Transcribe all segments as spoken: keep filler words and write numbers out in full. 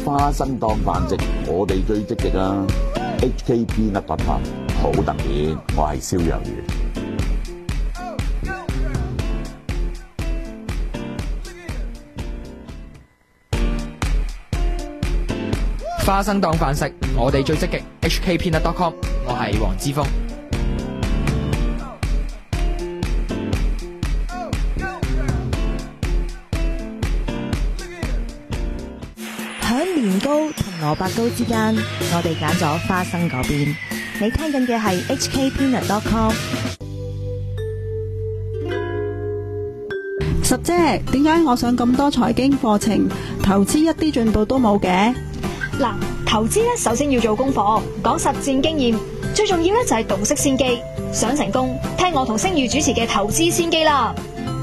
花生當飯食，我哋最積極啊 ！H K Peanut Butter 好特別，我係蕭若元。 花生當飯食，我哋最積極。H K Peanut dot com， 我係黃之鋒。 響年糕同蘿蔔糕之間，我哋揀咗花生嗰邊。你聽緊嘅係 H K Peanut dot com。 十姐，點解我上咁多財經課程，投資一啲進步都冇嘅？ 嗱，投資咧首先要做功課，講實戰經驗，最重要咧就係洞悉先機。想成功，聽我同星宇主持嘅投資先機啦。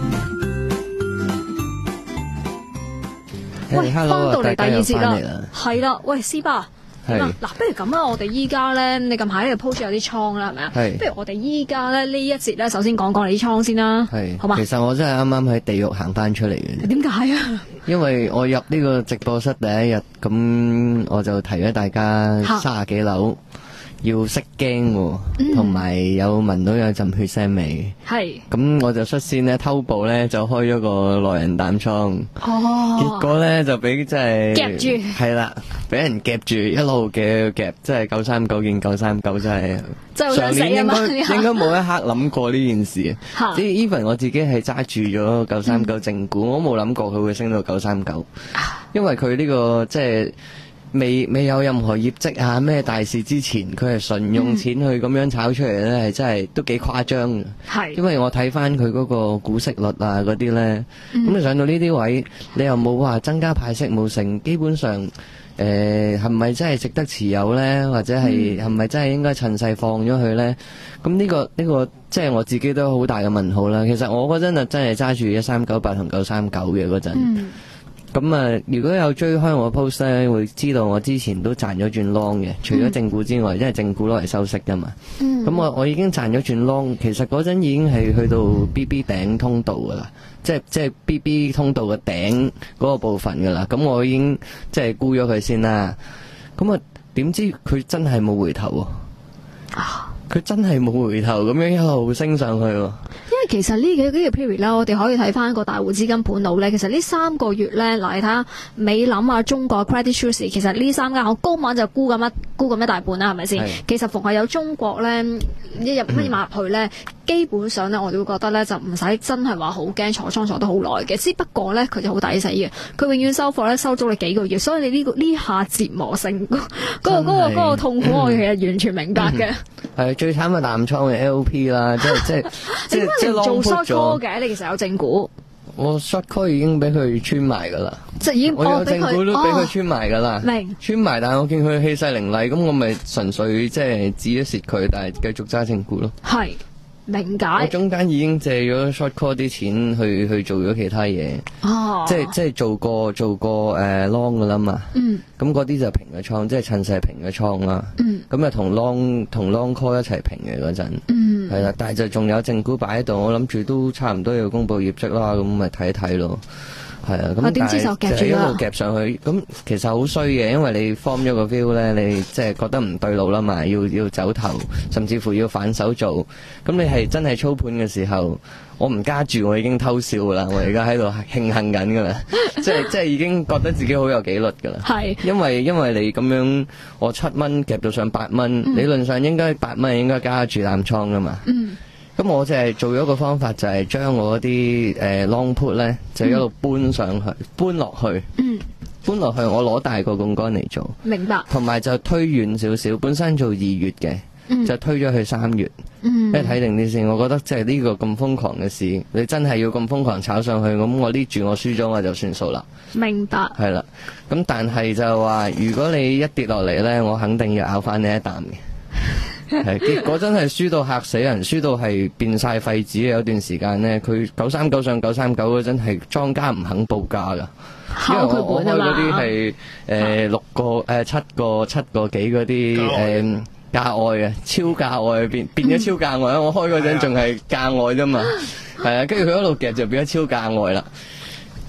喂，翻到嚟第二節啦， 係啦，喂，思巴，嗱，不如咁啊，我哋依家咧，你近排呢度 post 有啲倉啦，係咪啊？係，不如我哋依家咧呢一節咧，首先講講你啲倉先啦，係，好嘛？ 其實我真係啱啱喺地獄行翻出嚟嘅。 點解啊？因為我入呢個直播室第一日，咁我就提咗大家三十幾樓。要識驚喎，同埋有聞到有陣血腥味。係，咁我就率先咧偷步咧就開咗個內人膽倉。哦，結果咧就俾即係夾住，係啦，俾人夾住一路嘅夾，即係九三九見九三九真係。上年應該應該冇一刻諗過呢件事。即係 even 我自己係揸住咗九三九正股，我冇諗過佢會升到九三九，因為佢呢個即係。未未有任何業績啊咩大事之前，佢係純用錢去咁樣炒出嚟咧，係、嗯、真係都幾誇張嘅。係，因為我睇翻佢嗰個股息率啊嗰啲咧，咁你、嗯、上到呢啲位，你又冇話增加派息冇成，基本上誒係咪真係值得持有咧？或者係係咪真係應該趁勢放咗佢咧？咁呢、呢個呢、呢個即係我自己都好大嘅問號啦。其實我嗰陣就真係揸住一三九八同九三九嘅嗰陣。嗯咁啊，如果有追開我 post 咧，會知道我之前都賺咗轉 long 嘅，除咗正股之外，因為正股攞嚟收息噶嘛。咁、嗯、我我已經賺咗轉 long，其實嗰陣已經係去到 B B 頂通道噶啦，即係即係 B B 通道嘅頂嗰個部分噶啦。咁我已經即係沽咗佢先啦。咁啊，點知佢真係冇回頭啊！佢真係冇回頭，咁樣一路升上去喎。因為其實呢幾呢個 period 咧，我哋可以睇翻個大戶資金盤路咧。其實呢三個月咧，嗱你睇下美林啊、中國 Credit Suisse，其實呢三間我高晚就沽咁一沽咁一大半啦，係咪先？其實逢係有中國咧一入乜嘢買入去咧，基本上咧我哋會覺得咧就唔使真係話好驚坐倉坐得好耐嘅。只不過咧佢就好抵死嘅，佢永遠收貨咧收足你幾個月，所以你呢、這個呢下折磨性嗰、那個嗰、那個嗰、那個痛苦，我其實完全明白嘅。係最慘嘅淡倉嘅 L P 啦，即係即係即係即係做 short call 嘅，你其實有正股。 我 short call 已經俾佢穿埋噶啦， 即係已經我有正股都俾佢穿埋噶啦， 明穿埋，但係我見佢氣勢凌厲，咁我咪純粹即係止咗蝕佢，但係繼續揸正股咯。係。明解。我中間已經借咗 short call 啲錢去去做咗其他嘢，哦，即係即係做過做過誒 long 噶啦嘛，嗯，咁嗰啲就平嘅倉，即係趁勢平嘅倉啦，嗯，咁啊同 long 同 long call 一齊平嘅嗰陣，嗯，係啦，但係就仲有正股擺喺度，我諗住都差唔多要公布業績啦，咁咪睇一睇咯。係啊，咁但係就一路夾上去，咁其實好衰嘅，因為你 form 咗個 view 咧，你即係覺得唔對路啦嘛，要要走頭，甚至乎要反手做，咁你係真係操盤嘅時候，我唔加住，我已經偷笑噶啦，我而家喺度慶幸緊噶啦，即係即係已經覺得自己好有紀律噶啦，係，因為因為你咁樣，我七蚊夾到上八蚊，嗯，理論上應該八蚊應該加住淡倉噶嘛，嗯。咁我就係做咗個方法，就係將我啲誒 long put 咧，就一路搬上去，嗯、搬落去，嗯、搬落去，我攞大個槓桿嚟做，明白。同埋就推遠少少，本身做二月嘅，嗯、就推咗去三月，嗯、即係睇定啲先。我覺得即係呢個咁瘋狂嘅事，你真係要咁瘋狂炒上去，咁我呢注我輸咗我就算數啦。明白。係啦，咁但係就話，如果你一跌落嚟咧，我肯定要咬翻你一啖嘅。係，結果真係輸到嚇死人，輸到係變晒廢紙。有段時間呢，佢九三九上九三九嗰陣係莊家唔肯報價噶，因為我我開嗰啲係誒六個誒、呃、七個七個幾嗰啲誒價外嘅超價外變變咗超價外，我開嗰陣仲係價外啫嘛，係啊，跟住佢一路夾就變咗超價外啦。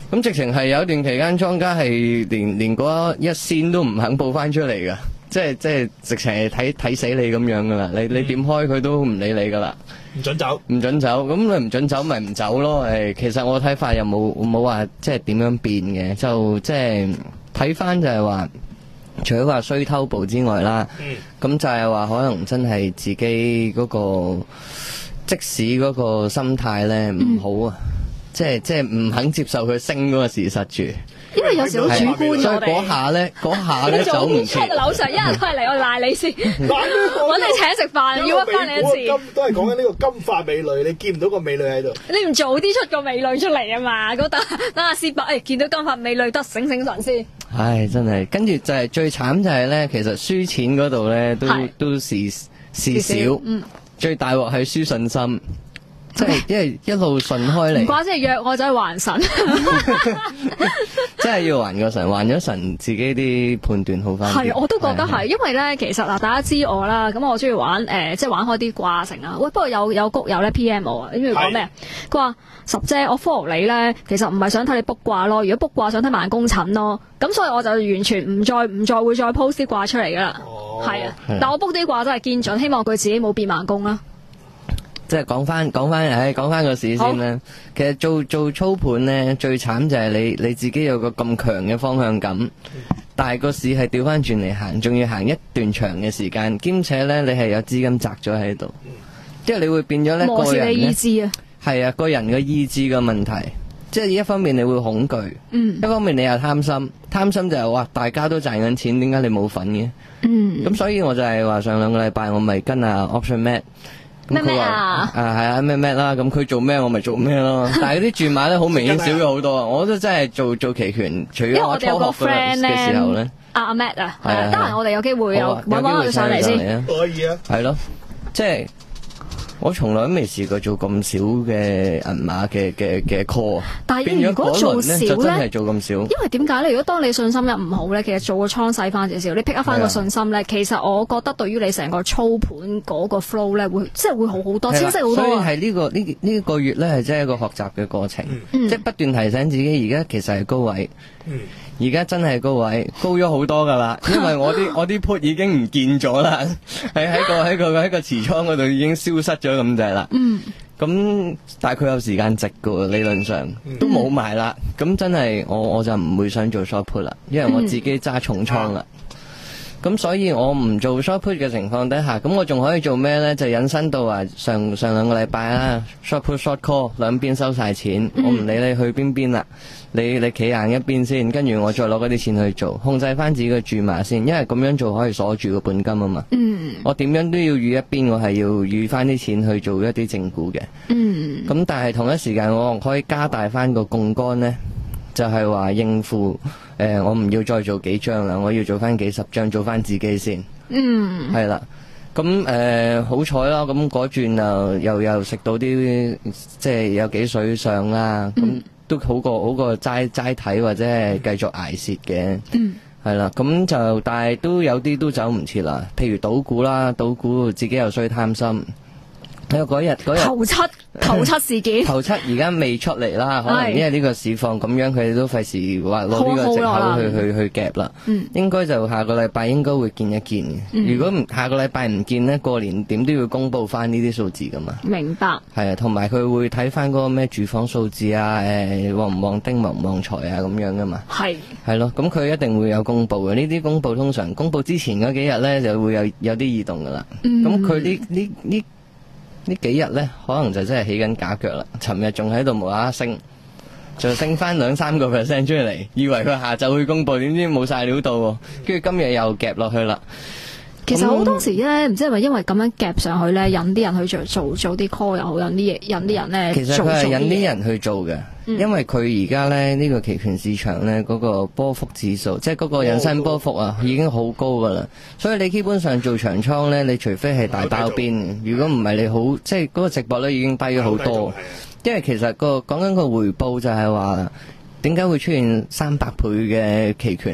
咁直情係有一段期間，莊家係連連嗰一仙都唔肯報翻出嚟噶，即係即係直情係睇睇死你咁樣噶啦，你你點開佢都唔理你噶啦， 唔准走， 唔准走，咁你唔准走咪唔走咯。誒，其實我睇法又冇冇話即係點樣變嘅，就即係睇翻就係話，除咗話衰偷步之外啦，咁、嗯、就係話可能真係自己嗰、嗰個即使嗰個心態咧唔好啊。嗯即係即係唔肯接受佢升嗰個事實住， 因為有時好主觀， 所以嗰下咧，嗰下咧走唔切。 樓上一人都係嚟，我賴你先，搵你請食飯，要屈翻你一次。 都係講緊呢個金髮美女，你見唔到個美女喺度？ 你唔早啲出個美女出嚟啊嘛？嗰等等阿師伯，誒，見到金髮美女得醒醒神先。 唉，真係，跟住就係最慘就係咧，其實輸錢嗰度咧都都事事少，嗯，最大鑊係輸信心。即係因為一路順開嚟，唔怪之係約我就係還神， 即係要還個神，還咗神自己啲判斷好翻。 係，我都覺得係，因為咧其實嗱，大家知我啦，咁我中意玩誒、呃，即係玩開啲卦成啊。喂，不過有有谷友咧 P M 我啊，你知唔知講咩？佢話十姐，我 follow 你咧，其實唔係想睇你卜卦咯，如果卜卦想睇萬公診咯，咁所以我就完全唔再唔再會再 post 啲卦出嚟噶啦。係、哦、啊，但我卜啲卦真係堅準，希望佢自己冇變萬公啦。 即係講翻講翻，唉，講翻個市先啦。其實做做操盤咧，最慘就係你你自己有個咁強嘅方向感，但係個市係調翻轉嚟行，仲要行一段長嘅時間，兼且咧你係有資金擲咗喺度，即係你會變咗咧個人咧，係啊，個人嘅意志嘅問題。即係一方面你會恐懼，嗯，一方面你又貪心，貪心就係話大家都賺緊錢，點解你冇份嘅？嗯，咁所以我就係話上兩個禮拜我咪跟阿 Option Mat。咩咩啊？啊係啊咩咩啦，咁佢做咩我咪做咩咯。但係嗰啲注碼咧好明顯少咗好多啊！我都真係做做期權，除咗我初學嘅時候咧， 阿阿 Matt 啊，係啊，得閒我哋有機會有搵搵佢上嚟先， 可以啊， 係咯，即係。我從來都未試過做咁少嘅銀碼嘅嘅嘅 call， 但係如果做少咧， 就真係做咁少。 因為點解咧？如果當你信心一唔好咧，其實做個倉細翻少少，你 pick up 翻個信心咧，其實我覺得對於你成個操盤嗰個 flow 咧，會即係會好好多，清晰好多。 所以係呢、這個呢呢、這個月咧，係真係一個學習嘅過程，嗯、即係不斷提醒自己，而家其實係高位。嗯而家真係高位，高咗好多噶啦，因為我啲我啲 put 已經唔見咗啦，喺喺個喺個喺個持倉嗰度已經消失咗咁滯啦。嗯，咁但係佢有時間值噶，理論上都冇埋啦。咁、嗯、真係我我就唔會想做 short put 啦，因為我自己揸重倉啦。咁、嗯、所以我唔做 short put 嘅情況底下，咁我仲可以做咩咧？就引申到話上上兩個禮拜啦 ，short put short call 兩邊收晒錢，嗯、我唔理你去邊邊啦。你你企硬一邊先，跟住我再攞嗰啲錢去做，控制翻自己嘅注碼先，因為咁樣做可以鎖住個本金啊嘛。嗯，我點樣都要預一邊，我係要預翻啲錢去做一啲正股嘅。嗯，咁但係同一時間我可以加大翻個槓桿呢，就係、是、話應付誒、呃，我唔要再做幾張啦，我要做翻幾十張，做翻自己先。嗯，係啦，咁誒、呃、好彩啦，咁嗰轉啊又又食到啲即係有幾水上啦，咁、嗯。都好過好過齋齋睇或者係繼續捱蝕嘅，嗯，係啦，咁就但係都有啲都走唔切啦。譬如賭股啦，賭股自己又衰貪心。喺嗰日嗰日頭七頭七事件， 頭七而家未出嚟啦，可能因為呢個市況咁樣，佢哋都費事話攞呢個藉口去去去夾啦。嗯，應該就下個禮拜應該會見一見嘅。嗯、如果唔下個禮拜唔見呢，過年點都要公布翻呢啲數字噶嘛。 明白。 係啊，同埋佢會睇翻嗰個咩住房數字啊，誒、呃、旺唔旺丁旺唔旺財啊咁樣噶嘛。係。係咯，咁佢一定會有公布嘅。呢啲公布通常公布之前嗰幾日咧就會有有啲異動噶啦。咁佢呢呢呢？呢幾日咧，可能就真係起緊假腳啦。尋日仲喺度無啦啦升，就升翻兩三個 percent 出嚟，以為佢下晝會公布，點知冇晒料到喎。跟住今日又夾落去啦。 其實好多時咧，唔知係咪因為咁樣夾上去咧，引啲人去做做做啲 call 又好，引啲引啲人咧。 其實佢係引啲人去做嘅，嗯、因為佢而家咧呢、呢個期權市場咧嗰、嗰個波幅指數，即係嗰個引伸波幅啊，已經好高噶啦。所以你基本上做長倉咧，你除非係大包邊，如果唔係你好，即係嗰個值博率已經低咗好多。因為其實、嗰個講緊個回報就係話，點解會出現三百倍嘅期權啊？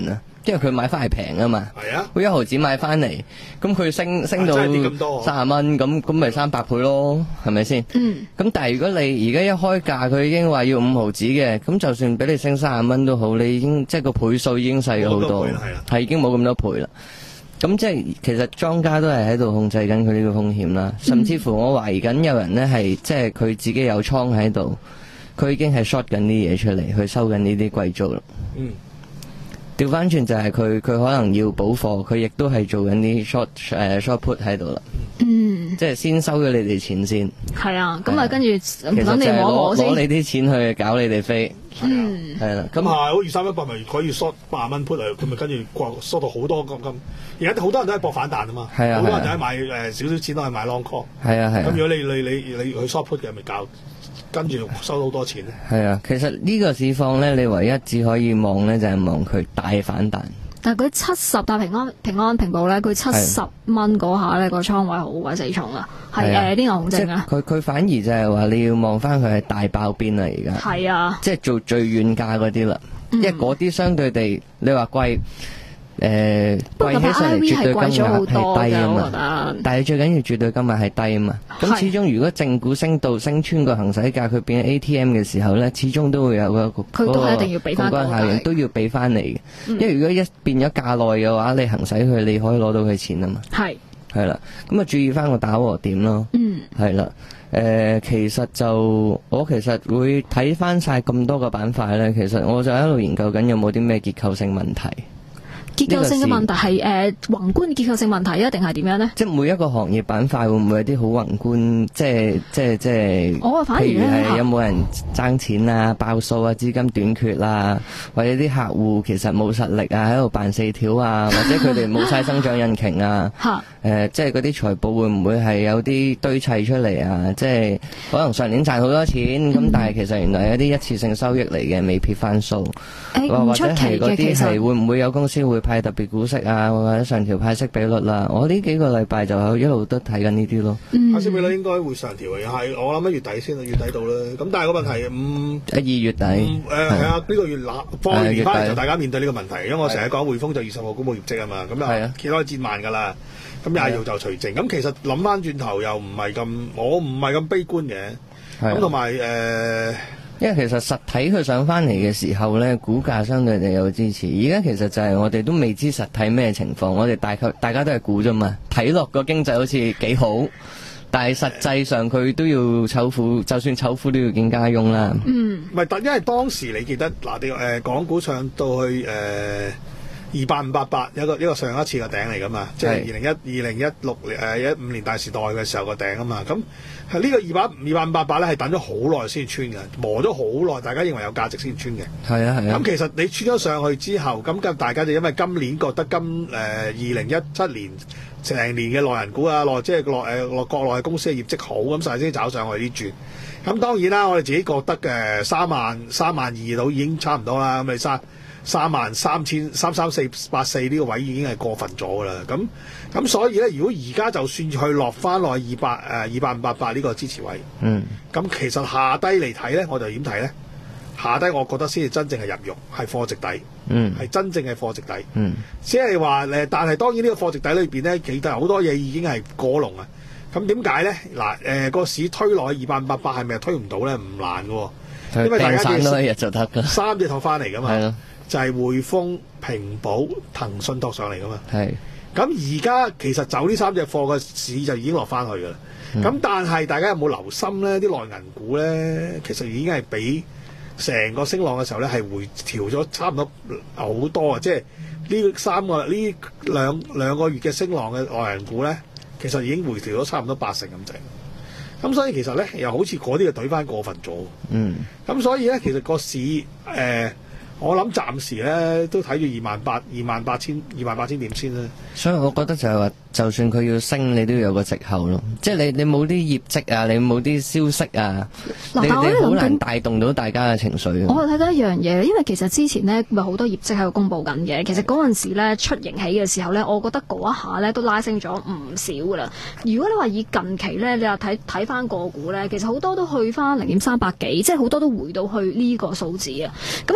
因為佢買翻係平啊嘛。 係啊， 佢一毫子買翻嚟，咁佢升升到三十蚊，咁咁咪三百倍咯，係咪先？嗯。咁但係如果你而家一開價，佢已經話要五毫子嘅，咁就算俾你升三十蚊都好，你已經即係個倍數已經細咗好多，係已經冇咁多倍啦。咁即係其實莊家都係喺度控制緊佢呢個風險啦，甚至乎我懷疑緊有人呢係即係佢自己有倉喺度，佢已經係 short 緊啲嘢出嚟，去收緊呢啲貴租啦。嗯，調翻轉就係佢佢可能要補貨，佢亦都係做緊啲 short 誒、uh, short put 喺度啦。嗯，即係先收咗你哋錢先。係啊，咁啊跟住等你摸摸先，攞你啲錢去搞你哋飛。嗯，係啦，咁係好似三一八咪可以 short 八蚊 put 嚟，佢咪跟住掛 short 到好多咁咁。而家好多人都係搏反彈啊嘛，好、啊、多人就係買誒少少錢都係買 long call。係啊係。咁、啊、如果你你你你去 short put 嘅，咪搞跟住收到好多錢咧。係啊，其實呢個市況咧，你唯一只可以望咧就係望佢大反彈。但係佢七十大平安平安平保咧，佢七十蚊嗰下咧個倉位好鬼死重啊，係誒啲牛熊證啊。佢佢反而就係話你要望翻佢係大爆邊啦，而家係啊，即係做最遠價嗰啲啦，因為嗰啲相對地你話貴。誒，貴起上嚟絕對金額係低啊嘛，但係最緊要絕對金額係低啊嘛。咁始終如果正股升到升穿個行使價，佢變 A T M 嘅時候咧，始終都會有個佢都係一定要俾翻槓桿效應，都要俾翻你嘅。因為如果一變咗價內嘅話，你行使佢，你可以攞到佢錢啊嘛。係係啦，咁啊注意翻個打和點咯。嗯，係啦。誒，其實就我其實會睇翻晒咁多個板塊咧，其實我就喺度研究緊有冇啲咩結構性問題。結構性嘅問題係誒、呃、宏觀結構性問題，一定係點樣呢？即係每一個行業板塊會唔會有啲好宏觀？即係即係即係，我反而譬如係有冇人爭錢啊、爆數啊、資金短缺啊，或者啲客戶其實冇實力啊，喺度扮四條啊，或者佢哋冇晒增長引擎啊。誒、呃，即係嗰啲財報會唔會係有啲堆砌出嚟啊？即係可能上年賺好多錢，咁、嗯、但係其實原來有啲一次性收益嚟嘅，未撇翻數。誒，唔出奇嘅，或者係嗰啲係會唔會有公司會派特別股息啊，或者上調派息比率啦、啊？我呢幾個禮拜就一路都睇緊呢啲咯。派息比率應該會上調嘅，係我諗一月底先，月底到啦。咁但係個問題，嗯，二月底，誒係啊，呢、這個月嗱放完翻嚟就大家面對呢個問題，因為我成日講匯豐就二十號公布業績啊嘛，咁啊揭開戰慢㗎啦。咁廿號就除淨，咁其實諗翻轉頭又唔係咁，我唔係咁悲觀嘅。咁同埋誒，因為其實實體佢上翻嚟嘅時候咧，股價相對地有支持。而家其實就係我哋都未知實體咩情況，我哋大概大家都係估啫嘛。睇落個經濟好似幾好，但係實際上佢都要醜婦，就算醜婦都要見家翁啦。嗯，唔係，但因為當時你記得嗱，啲、呃、誒港股上到去誒。呃二八五八八一個一個上一次嘅頂嚟噶嘛，即係二零一二零一六誒一五年大時代嘅時候個頂啊嘛，咁係呢個二八二八五八八咧係等咗好耐先穿嘅，磨咗好耐，大家認為有價值先穿嘅。係啊係啊。咁其實你穿咗上去之後，咁大家就因為今年覺得今誒二零一七年成年嘅內銀股啊，內即係內誒內國內嘅公司嘅業績好，咁所以先找上去啲轉。咁當然啦，我哋自己覺得嘅三萬三萬二到已經差唔多啦，咁你三。三萬三千三三四八四呢個位已經係過分咗噶啦，咁咁所以咧，如果而家就算去落翻落二百誒二百五八八呢個支持位，嗯，咁其實下低嚟睇咧，我就點睇咧？下低我覺得先至真正係入肉，係貨值底，嗯，係真正係貨值底，嗯，即係話誒，但係當然呢個貨值底裏邊咧，其實好多嘢已經係過龍啊。咁點解咧？嗱誒個市推落去二百五八八係咪推唔到咧？唔難嘅喎，因為大家散多一日就得㗎，三隻托翻嚟㗎嘛，係咯。就係、是、匯豐、平保、騰訊托上嚟噶嘛，係。咁而家其實走呢三隻貨嘅市就已經落翻去噶啦。咁、嗯、但係大家有冇留心咧？啲內銀股咧，其實已經係比成個升浪嘅時候咧係回調咗差唔多好多啊！即係呢三個呢兩兩個月嘅升浪嘅內銀股咧，其實已經回調咗差唔多八成咁滯。咁所以其實咧又好似嗰啲就懟翻過分咗。嗯。咁所以咧，其實個市誒。呃我諗暫時咧都睇住二萬八、二萬八千、二萬八千點先啦。所以我覺得就係話，就算佢要升，你都要有個藉口咯。即係你你冇啲業績啊，你冇啲消息啊，你你好難帶動到大家嘅情緒。我睇到一樣嘢，因為其實之前呢咪好多業績喺度公佈緊嘅。其實嗰陣時咧出盈喜嘅時候咧，我覺得嗰一下咧都拉升咗唔少噶啦。如果你話以近期咧，你話睇睇翻個股咧，其實好多都去翻零點三百幾，即係好多都回到去呢個數字啊。咁啊，所以變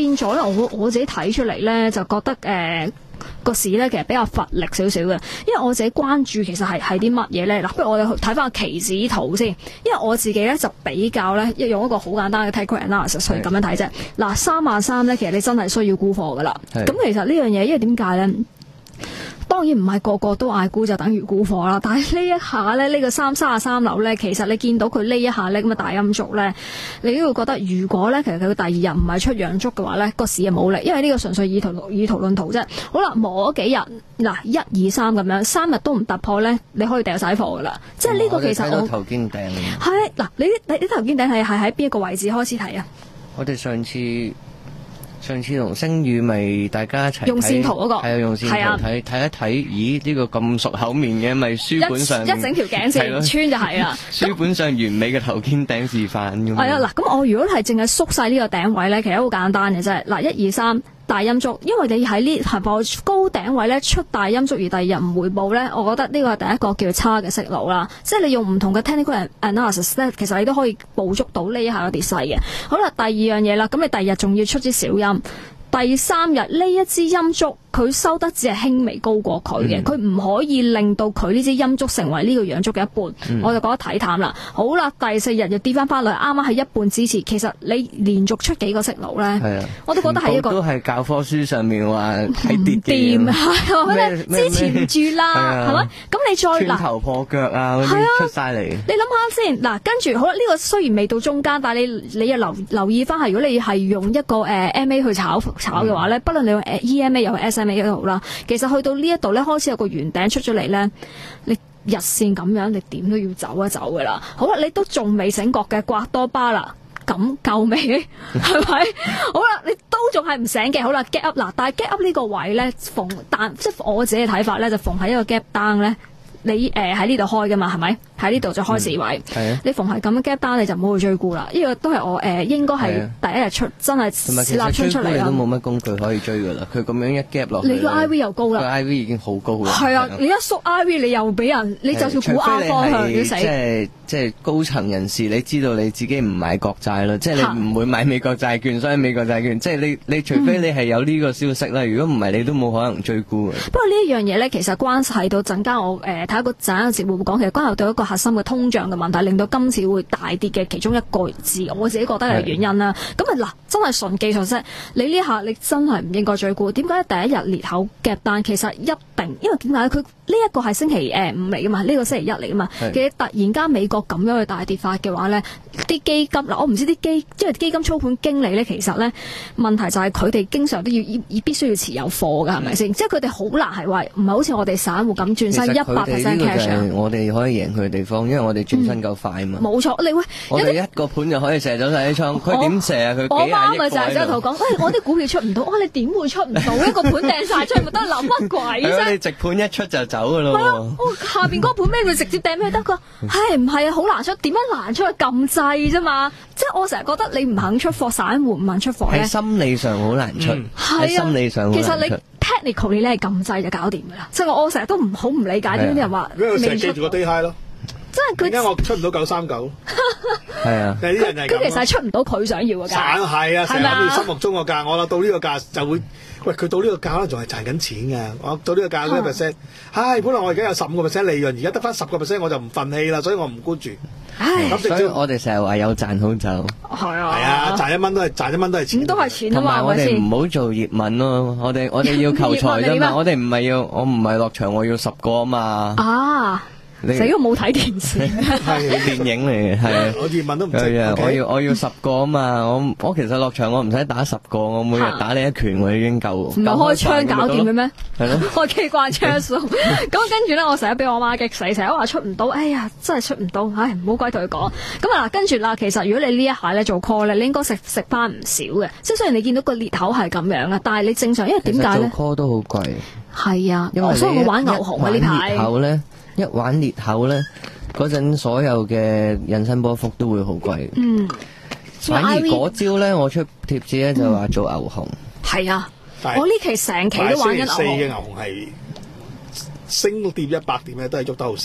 變咗咧，我我自己睇出嚟咧，就覺得誒。呃個市咧其實比較乏力少少嘅，因為我自己關注其實係係啲乜嘢咧？嗱，不如我哋睇翻個期指圖先，因為我自己咧就比較咧，用一個好簡單嘅 technical analysis 去咁樣睇啫。嗱，三萬三咧，其實你真係需要沽貨噶啦。咁其實呢樣嘢，因為點解咧？當然唔係個個都嗌沽就等於沽貨啦，但係呢一下咧，呢、呢個三三十三樓咧，其實你見到佢呢一下咧咁嘅大陰燭咧，你都會覺得如果咧其實佢第二日唔係出陽燭嘅話咧，個市係冇力，因為呢個純粹以圖以圖論圖啫。好啦，磨咗幾日嗱，一二三咁樣，三日都唔突破咧，你可以掉晒貨噶啦。即係呢個其實我睇到頭肩頂係嗱，你你啲頭肩頂係係喺邊一個位置開始睇啊？ 我哋上次。上次同星宇咪大家一齊用線圖嗰、那個係啊，用線圖睇睇一睇，咦呢、這個咁熟口面嘅咪書本上一,一整條頸線穿就係啦。 書本上完美嘅頭肩頂示範咁。 係啊，嗱，咁我如果係淨係縮晒呢個頂位咧，其實好簡單嘅啫。嗱，一二三。大陰燭，因為你喺呢係個高頂位咧出大陰燭，而第二日唔回報咧，我覺得呢個係第一個叫差嘅息路啦。即係你用唔同嘅 technical analysis 咧，其實你都可以捕捉到呢一下嘅跌勢嘅。好啦，第二樣嘢啦，咁你第二日仲要出支小陰，第三日呢一支陰燭佢收得只係輕微高過佢嘅，佢、嗯、唔可以令到佢呢支陰燭成為呢個陽燭嘅一半，嗯、我就覺得睇淡啦。好啦，第四日又跌翻翻嚟，啱啱係一半支持。其實你連續出幾個息路咧，啊、我都覺得係一個都係教科書上面話睇跌嘅， 係支持唔住啦，係咪？咁你再穿頭破腳啊嗰啲出晒嚟。 你諗下先，嗱，跟住好啦，呢、這個雖然未到中間，但係你你又留留意翻係，如果你係用一個誒、呃、M A 去炒炒嘅話咧，不論你用 E M A 又係 S M A 都好啦，其實去到呢一度咧，開始有個圓頂出咗嚟咧，你日線咁樣，你點都要走一走噶啦。好啦，你都仲未醒覺嘅，刮多巴啦，咁夠未？係咪？好啦，你都仲係唔醒嘅。好啦 ，gap up 嗱，但係 gap up 呢個位咧，逢但即係我自己嘅睇法咧，就逢喺一個 gap down 咧，你誒喺呢度開噶嘛，係咪？喺呢度就開市位，嗯、你逢係咁樣 gap down 你就唔好去追沽啦。呢、這個都係我誒、呃、應該係第一日出，真係立春出嚟啦。 你都冇乜工具可以追噶啦，佢咁樣一 gap 落去， 你個 I V 又高啦， 個 I V 已經好高啦。 係啊，你一縮 I V 你又俾人，你就算估啱方向要死。 即係即係高層人士，你知道你自己唔買國債啦，即係你唔會買美國債券，所以美國債券即係你你除非你係有呢個消息啦，如果唔係你都冇可能追沽嘅。 不過呢一樣嘢咧，其實關係到陣間我誒睇一個陣間節目會講，其實關係到一個核心嘅通脹嘅問題，令到今次會大跌嘅其中一個字，我自己覺得係原因啦。咁啊嗱，真係純技術啫。你呢下你真係唔應該追沽。點解第一日裂口夾單？其實一定，因為點解佢呢一個係星期誒五嚟噶嘛？呢、這個星期一嚟噶嘛？其實突然間美國咁樣去大跌法嘅話咧，啲基金嗱，我唔知啲基，因為基金操盤經理咧，其實咧問題就係佢哋經常都要以必須要持有貨噶，係咪先？即係佢哋好難係話唔係好似我哋散戶咁轉身一百 percent cash。 我哋可以贏佢嘅地方，因為我哋轉身夠快嘛。 冇、嗯、錯，你喂， 我哋一個盤就可以射走晒啲倉，佢點射啊？佢幾廿億我媽咪就係喺度講，喂，我啲股票出唔到，哇！你點會出唔到？一個盤掟晒出去，咪得諗乜鬼啫？ 你直盤一出就走噶咯。係啊， 下邊嗰個盤咩？佢直接掟咩得噶？係唔係啊？好難出，點樣難出去撳掣啫嘛？即係我成日覺得你唔肯出貨，散戶唔肯出貨咧， 喺心理上好難出。係、嗯、心理上好難出。其實你 technical 你咧係撳掣就搞掂噶啦。即係我我成日都唔好唔理解點啲人話未出。記住個 day high 咯。 真係佢點解我出唔到九三九？ 係啊， 啲人係咁。 佢其實係出唔到佢想要嘅價。 散係啊，成日諗住心目中個價，我啦到呢個價就會，喂佢到呢個價咧仲係賺緊錢嘅。我到呢個價嗰個 percent，唉，本來我而家有十五個 percent 利潤，而家得翻十個 percent，我就唔憤氣啦，所以我唔沽住。 唉， 所以我哋成日話有賺好走。 係啊， 係啊，賺一蚊都係賺一蚊都係錢。 咁都係錢啊嘛， 同埋我哋唔好做葉問咯，我哋我哋要求財啫嘛，我哋唔係要，我唔係落場，我要十個啊嘛。 啊！死都冇睇電視， 係電影嚟嘅，係我葉問都唔識。 我要我要十個啊嘛，我我其實落場我唔使打十個，我每日打你一拳我已經夠。唔係開槍搞掂嘅咩？係咯， 開機關槍數。咁跟住咧，我成日俾我媽激死，成日話出唔到，哎呀，真係出唔到，唉，唔好鬼同佢講。咁啊嗱，跟住啦，其實如果你呢一下咧做 call 咧，你應該食食翻唔少嘅。即係雖然你見到個裂口係咁樣啊，但係你正常，因為點解咧？ 做 call 都好貴。 係啊，因為所以我玩牛熊啊呢排。 一玩裂口咧，嗰陣所有嘅引伸波幅都會好貴。嗯，反而嗰招咧，我出貼紙咧就話做牛熊。係、嗯、啊，我呢期成期都玩緊牛熊。四嘅牛熊係升跌一百點咧，都係喐得好少。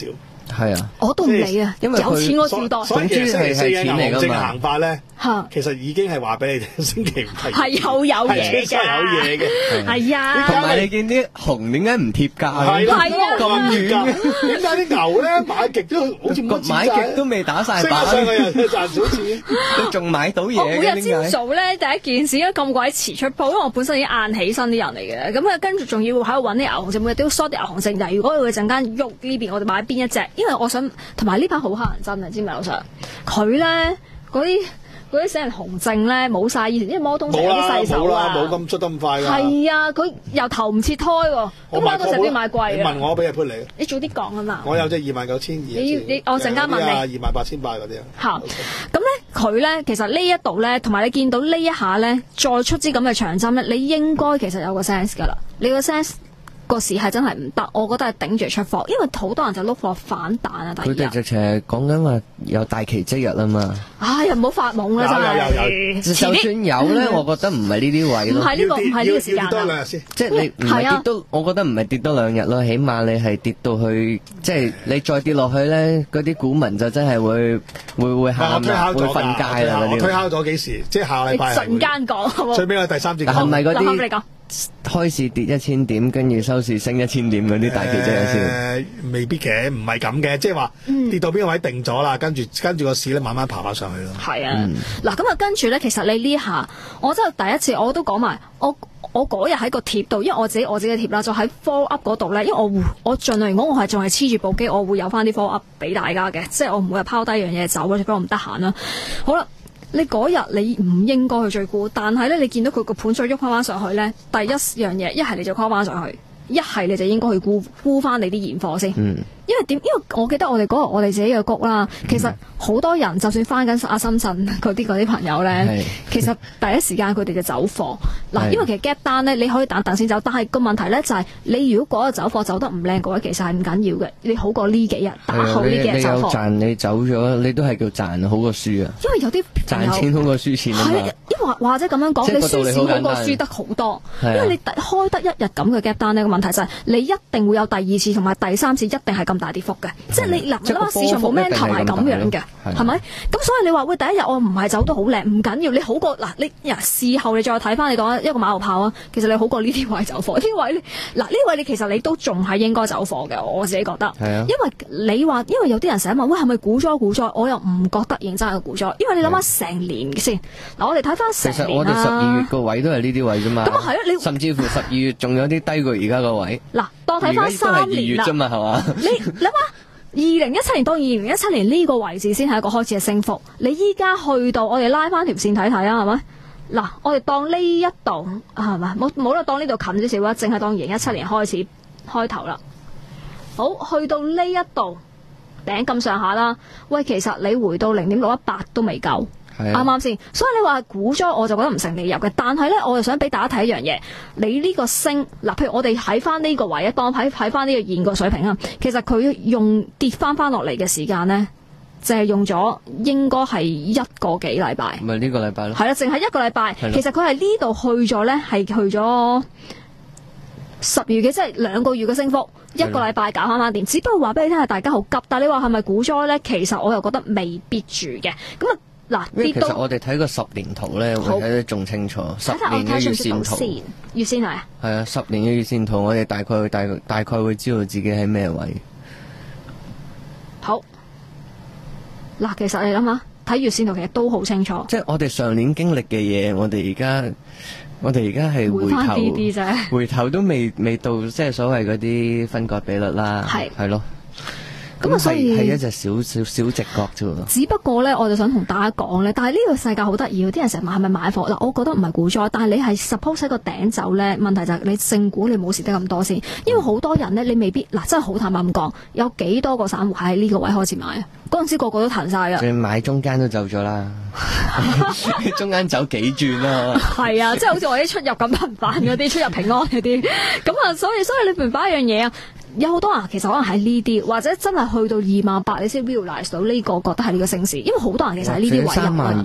係啊， 我都唔理啊，有錢我照袋。 所以其實係係錢嚟㗎嘛。行法咧， 嚇， 其實已經係話俾你聽，星期五係係有有嘢嘅， 有嘢嘅， 係啊。 同埋你見啲熊點解唔貼價？ 係啊， 咁遠嘅，點解啲牛咧買極都好似冇錢買極都未打晒板， 升上去又賺少錢， 你仲買到嘢？ 我每日朝早咧第一件事，因為咁鬼遲出鋪，因為我本身已經晏起身啲人嚟嘅，咁啊跟住仲要喺度揾啲牛熊證，每日都要 short 啲牛熊證。就如果佢陣間喐呢邊，我哋買邊一隻？因為我想同埋呢排好乞人憎啊，知唔知老實？佢咧嗰啲嗰啲死人熊證咧冇晒以前，因為摩通成啲細手啊， 冇咁出得咁快㗎。 係啊，佢由頭唔切胎喎，咁買到成啲買貴啊！ 你問我俾日潘你， 你早啲講啊嘛。 我有隻二萬九千二。 你你我陣間問你。 二萬八千八嗰啲啊。 嚇，咁咧佢咧其實呢一度咧，同埋你見到呢一下咧，再出支咁嘅長針咧，你應該其實有個 sense 㗎啦，你個 sense。個市係真係唔得，我覺得係頂住出貨，因為好多人就碌貨反彈啊！ 佢哋直情係講緊話有大奇蹟日啊嘛！ 唉，又唔好發夢啦，真係。 就算有咧，我覺得唔係呢啲位咯。 唔係呢個，唔係呢個時間啦。 即係你唔係跌多，我覺得唔係跌多兩日咯，起碼你係跌到去，即係你再跌落去咧，嗰啲股民就真係會會會喊啦，會瞓街啦嗰啲。 我推敲咗幾時？即係下禮拜。 陣間講。 最尾係第三節。 係咪嗰啲？開市跌一千點，跟住收市升一千點嗰啲大奇蹟先？ 誒，未必嘅，唔係咁嘅，即係話跌到邊個位定咗啦，跟住跟住個市咧慢慢爬翻上去咯。 係啊，嗱咁啊，跟住咧，其實你呢下，我真係第一次，我都講埋，我我嗰日喺個貼度，因為我自己我自己嘅貼啦，就喺 follow up 嗰度咧，因為我我盡量如果我係仲係黐住部機，我會有翻啲 follow up 俾大家嘅，即係我唔會係拋低樣嘢走，或者我唔得閒啦。好啦。你嗰日你唔應該去追沽，但係咧你見到佢個盤再喐翻翻上去咧，第一樣嘢一係你就 call 翻上去，一係你就應該去沽沽翻你啲現貨先。嗯，因為點？因為我記得我哋嗰日我哋自己嘅谷啦，其實好多人就算翻緊阿深圳嗰啲嗰啲朋友咧，其實第一時間佢哋就走貨。嗱，因為其實 gap 單咧你可以等等先走，但係個問題咧就係、是、你如果嗰日走貨走得唔靚嘅話，其實係唔緊要嘅，你好過呢幾日打好呢幾日走貨。你有賺你走咗，你都係叫賺好過輸啊。 因為有啲賺錢好過輸錢啊嘛。 因為或者咁樣講，你輸錢好過輸得好多。因為你開得一日咁嘅 gap 單呢，個問題就係你一定會有第二次同埋第三次，一定係咁大跌幅嘅。即係你嗱，你諗下市場冇咩頭係咁樣嘅，係咪？咁所以你話喂，第一日我唔係走得好靚，唔緊要，你好過嗱，你呀事後你再睇翻你講一個馬後炮啊，其實你好過呢啲位走貨，呢位嗱呢位你其實你都仲係應該走貨嘅，我自己覺得。係啊。因為你話，因為有啲人成日問喂係咪股災股災，我又唔覺得認真係股災，因為你諗下成年先嗱，我哋睇翻成年啦。其實我哋十二月個位都係呢啲位啫嘛。咁啊係啊，你甚至乎十二月仲有啲低過而家個位。嗱，當睇翻三年啦。啫嘛係嘛？你諗下。二零一七年到二零一七年呢個位置先係一個開始嘅升幅，你依家去到我哋拉翻條線睇睇啊，係咪？嗱，我哋當呢一度係咪？冇冇啦，當呢度近少少啦，淨係當二零一七年開始開頭啦。好，去到呢一度頂咁上下啦。喂，其實你回到零點六一八都未夠。啱啱先？所以你話股災我就覺得唔成理由嘅，但係咧我就想俾大家睇一樣嘢，你呢個升嗱，譬如我哋喺翻呢個位，當喺喺翻呢個現個水平啊，其實佢用跌翻翻落嚟嘅時間咧，就係、是、用咗應該係一個幾禮拜。 唔係呢個禮拜咯。係啦，淨係一個禮拜。其實佢係呢度去咗咧，係去咗十月嘅，即係兩個月嘅升幅，一個禮拜搞翻翻掂。只不過話俾你聽係大家好急，但係你話係咪股災咧？其實我又覺得未必住嘅。咁啊。嗱， 其實我哋睇個十年圖咧，會睇得仲清楚。十年嘅月線圖， 月線係啊， 係啊，十年嘅月線圖，我哋大概大大概會知道自己喺咩位。 好，嗱，其實你諗下，睇月線圖其實都好清楚。 即係我哋上年經歷嘅嘢，我哋而家，我哋而家係回頭，回，點點回頭都未未到，即係所謂嗰啲分割比率啦，係係咯。咁啊，所以係一隻小小小直角啫。 只不過咧，我就想同大家講咧，但係呢個世界好得意，啲人成日問係咪買貨嗱，我覺得唔係股災，但係你係 suppose 喺個頂走咧，問題就係你正股你冇蝕得咁多先，因為好多人咧，你未必嗱，真係好坦白咁講，有幾多個散戶喺呢個位開始買啊？嗰陣時個個都彈晒噶， 你買中間都走咗啦，中間走幾轉啦。係啊，即係好似我啲出入咁頻繁嗰啲，出入平安嗰啲，咁啊，所以所以你明白一樣嘢啊。有好多人其實可能喺呢啲，或者真係去到二萬八，你先 realize 到呢個覺得係呢個升市，因為好多人其實喺呢啲位入。三萬二咯。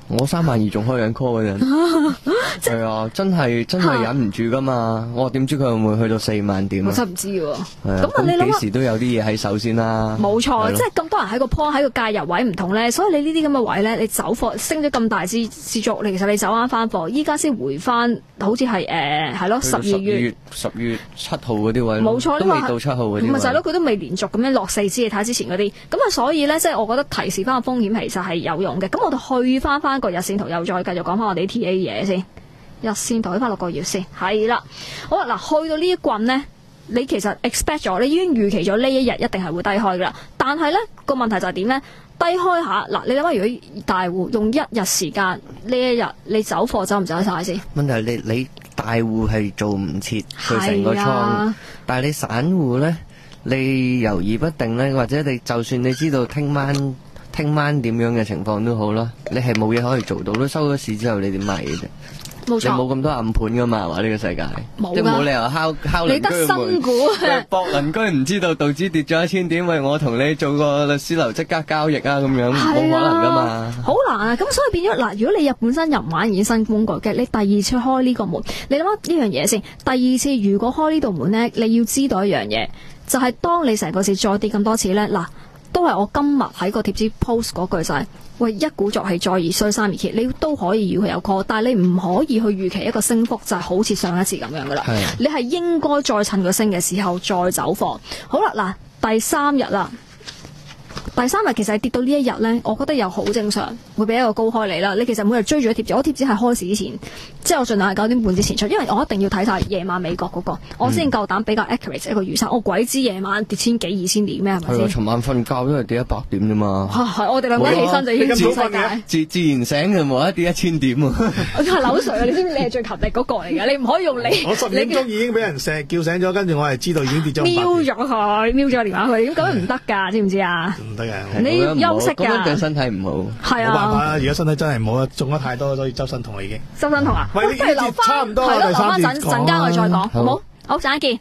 我三萬二仲開緊 call 嗰陣，係啊，真係真係忍唔住噶嘛！我點知佢會唔會去到四萬點啊？ 我真唔知喎。 咁啊，你諗幾時都有啲嘢喺手先啦。冇錯，即係咁多人喺個 point 喺個介入位唔同咧，所以你呢啲咁嘅位咧，你走貨升咗咁大支支足，你其實你走啱翻貨，依家先回翻，好似係誒係咯十二月十月七號嗰啲位， 冇錯， 都未到七號嗰啲。 唔係就係咯，佢都未連續咁樣落四支，你睇下之前嗰啲，咁啊所以咧，即係我覺得提示翻個風險其實係有用嘅。咁我哋去翻翻個日線圖，又再繼續講翻我哋啲 T A 嘢先。日線圖睇翻六個月先，係啦。好啦，嗱，去到呢一棍咧，你其實 expect 咗，你已經預期咗呢一日一定係會低開噶啦。但係咧個問題就係點咧？低開下嗱，你諗下，如果大戶用一日時間呢一日，你走貨走唔走得晒先？ 問題係你你大戶係做唔切佢成個倉，啊、但係你散戶咧，你猶豫不定咧，或者你就算你知道聽晚聽晚點樣嘅情況都好啦，你係冇嘢可以做到咯。收咗市之後你點賣嘅啫？冇錯，你冇咁多暗盤噶嘛？話呢個世界，即係冇理由敲敲鄰居門，你得新股博鄰居唔知道道指跌咗一千點，喂，我同你做個律師樓即刻交易啊，咁樣冇可能噶嘛？好難啊！咁所以變咗嗱，如果你日本身又唔玩衍生工具嘅，你第二次開呢個門，你諗下呢樣嘢先。第二次如果開呢道門咧，你要知道一樣嘢，就係、是、當你成個市再跌咁多次咧，嗱，都係我今日喺個貼紙 post 嗰句就係、是。喂，一鼓作氣，再而衰，三而竭，你都可以要佢有 call， 但係你唔可以去預期一個升幅就係好似上一次咁樣噶啦。你係應該再趁佢升嘅時候再走貨。好啦，嗱，第三日啦。第三日其實係跌到呢一日咧，我覺得又好正常，會俾一個高開你啦。你其實每日追住一貼紙，我貼紙係開市之前，即係我盡量係九點半之前出，因為我一定要睇晒夜晚美國嗰、那個，嗯、我先夠膽比較 accurate 一個預測。我鬼知夜晚跌千幾二千點咩？係咪先？ 尋晚瞓覺都係跌一百點啫嘛。係、 啊、我哋兩個起身就已經全世界自自然醒就冇一跌一千點啊！ 我係扭水啊！你知唔知你係最勤力嗰個嚟㗎？你唔可以用你。 我十點鐘已經俾人射叫醒咗，跟住我係知道已經跌咗。瞄咗佢，瞄咗個電話佢，咁咁樣唔得㗎，知唔知啊？ 唔得嘅， 你休息㗎。咁樣對身體唔好。係啊。冇辦法啦，而家身體真係唔好啦，中咗太多，所以周身痛啦已經。 周身痛啊？ 喂，不如留翻，差唔多啦， 留翻陣陣間我哋再講，好唔好？好，陣間見。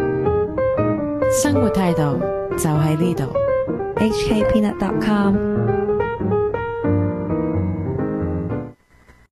生活態度就喺呢度。H K Peanut dot com